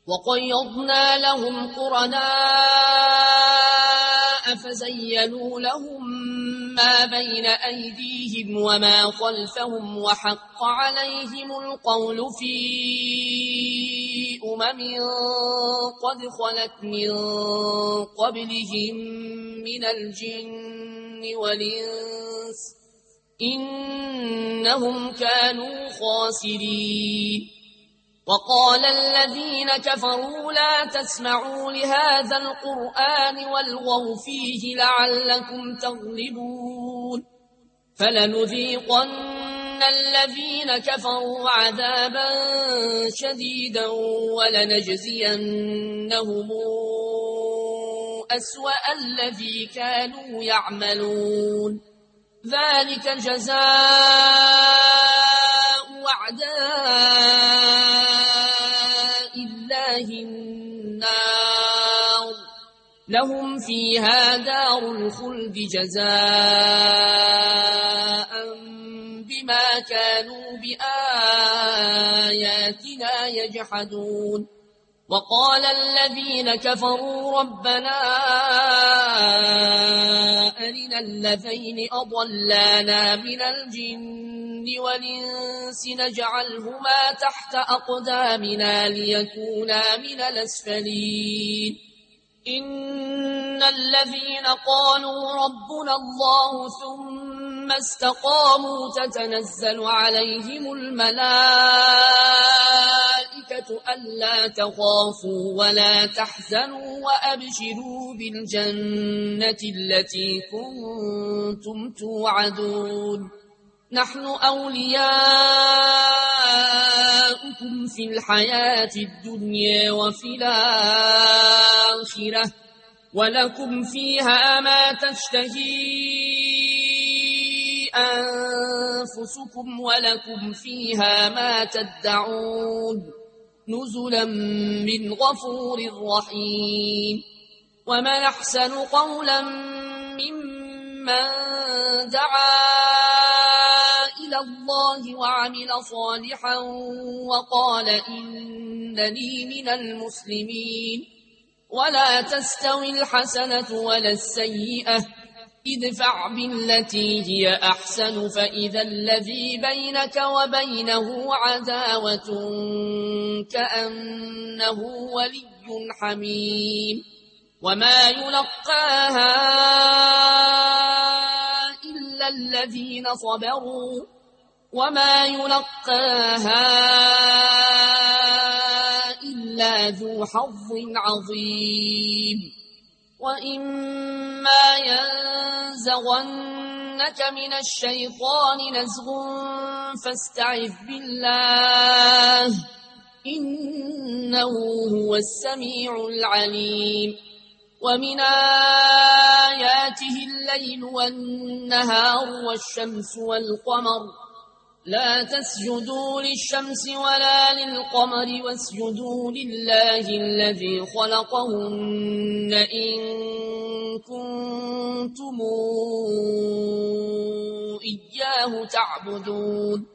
وقيضنا لهم قرناء فزينوا لهم ما بين أيديهم وما خلفهم وحق عليهم القول في قد خلت من قبلهم من الجن والإنس إنهم كانوا خاسرين. وقال الذين كفروا لا تسمعوا لهذا القرآن والغوا فيه لعلكم تغلبون فلنذيقن الذين كفروا عذابا شديدا ولنجزينهم أسوأ الذي كانوا يعملون ذلك جزاء أعداء الله النار لهم فيها دار الخلد جزاء بما كانوا بآياتنا يجحدون. وقال الذين كفروا ربنا أرنا الذين أضلانا من الجن والإنس نجعلهما تحت أقدامنا ليكونا من الأسفلين إن الذين قالوا ربنا الله ثم استقاموا تتنزل عليهم الملائكة ألا تخافوا ولا تحزنوا وأبشروا بالجنة التي كنتم توعدون نحن أولياؤكم في الحياة الدنيا وفي الآخرة ولكم فيها ما تشتهي أنفسكم ولكم فيها ما تدعون نزلا من غفور رحيم. ومن أحسن قولا ممن دعا إلى الله وعمل صالحا وقال إنني من المسلمين. ولا تستوي الحسنة ولا السيئة ادفع بالتي هي أحسن فإذا الذي بينك وبينه عداوة كأنه ولي حميم وما يلقاها إلا الذين صبروا وما يلقاها إلا ذو حظ عظيم. وإما ينزغنك من الشيطان نزغ فاستعذ بالله إنه هو السميع العليم. ومن آياته الليل والنهار والشمس والقمر لا تسجدوا للشمس ولا للقمر واسجدوا لله الذي خلقهن إن كنتم إياه تعبدون.